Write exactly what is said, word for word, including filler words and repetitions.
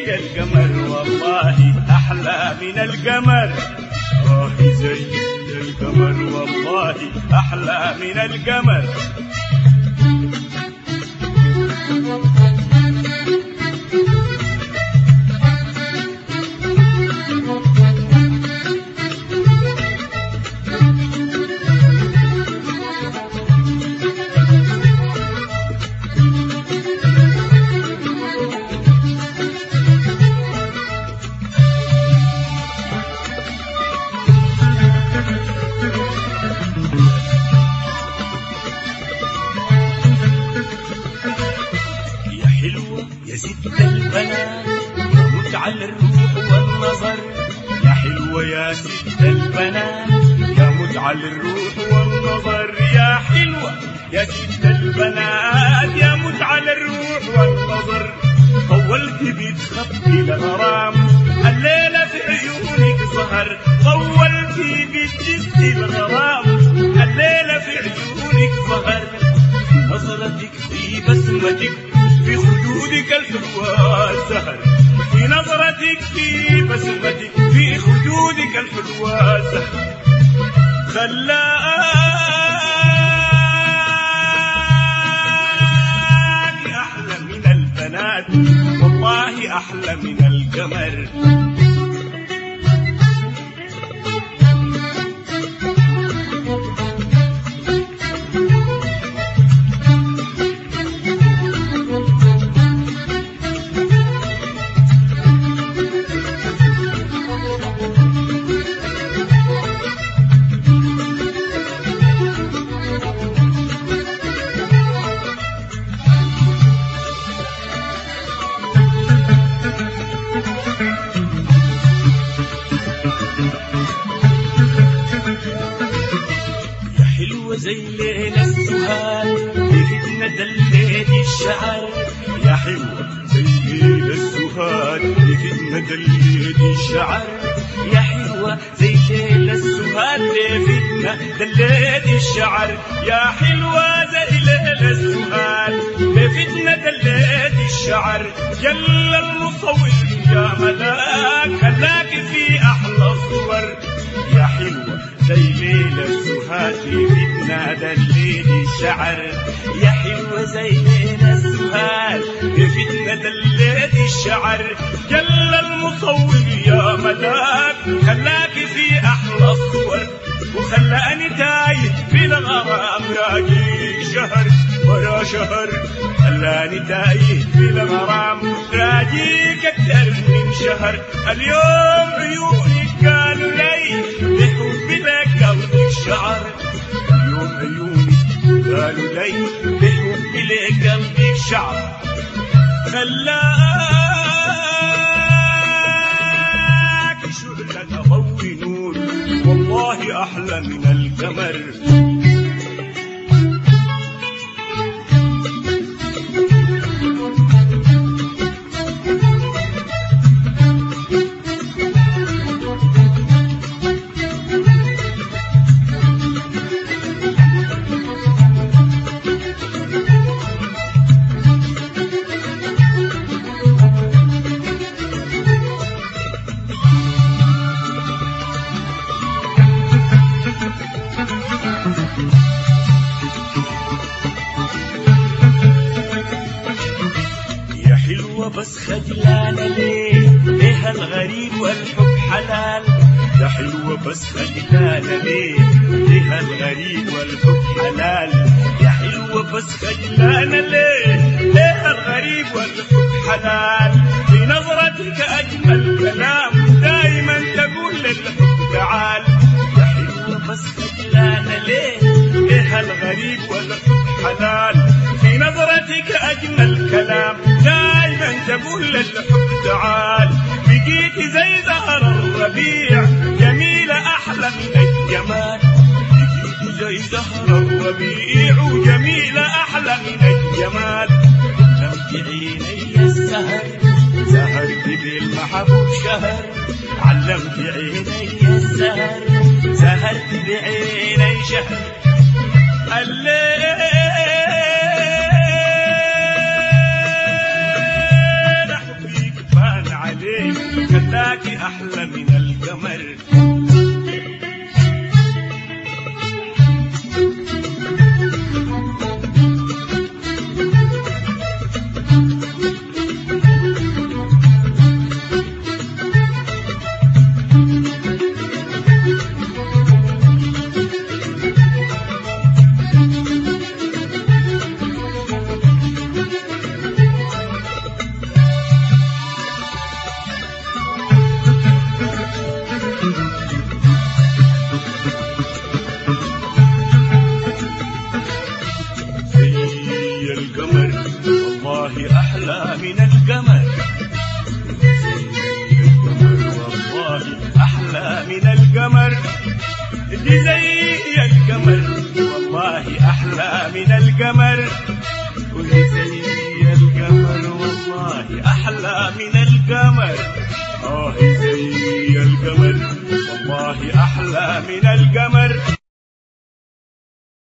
زي القمر والله أحلى من القمر. آه زي القمر والله أحلى من القمر. يا ست البنات مت على الروح والنظر. يا حلوة يا ست البنات يا مت على الروح والنظر. يا حلوة يا ست البنات يا مت على الروح والنظر. طولت بتخبي الغرام الليلة في عيونك سهر. طولت بتجسي الغرام الليلة في عيونك سهر. في نظرتك في بسمتك في خدودك الحلوة سهر. في نظرتك في بسمتك في خدودك الحلوة سهر. خلاك أحلى من البنات والله أحلى من القمر. زي ليلة السهاد بفتنة دليت الشعر. يا حلوة زي ليلة السهاد بفتنة دليت الشعر. يا حلوة زي ليلة السهاد بفتنة دليت الشعر. يا حلوة زي ليلة السهاد بفتنة دليت الشعر. جل المصور يا ملاك خلاك في أحلى الصور. يا حلوة زي ليلة السهاد بفتنة دليت الشعر. يا حلوة زي ليلة السهاد بفتنة دليت الشعر. جل المصور يا ملاك خلاك في أحلى الصور. وخلاني تايه في الغرام راجي شهر ورا شهر. خلاني تايه في الغرام راجيك أكثر من شهر. اليوم عيونك قالوا لي بحب لك قلبك شعر. اليوم عيونك قالوا لي بحب لك قلبك شعر. خلاك شعلة ضوء نور والله أحلى من القمر. بس خجلانة ليه ليه الغريب والحب حلال. يا حلوة بس خجلانة ليه ليه الغريب والحب حلال. يا حلوة بس خجلانة ليه ليه الغريب والحب حلال. في نظرتك أجمل كلام دايما تقول للحب تعال. يا حلوة بس خجلانة ليه ليه الغريب والحب حلال. في نظرتك أجمل كلام دايما تقول للحب تعال. بقيتي زي زهر الربيع جميلة أحلى من الجمال. بقيتي زي زهر الربيع وجميلة أحلى من الجمال. علمت عيني السهر سهرت بالمحبوب شهر. علمت عيني السهر سهرت بعيني شهر. الليل حبيك بان والله أحلى من القمر، والله أحلى من القمر، دي زي القمر والله أحلى من القمر، ودي زي القمر والله أحلى من القمر، آه زي القمر والله أحلى من القمر.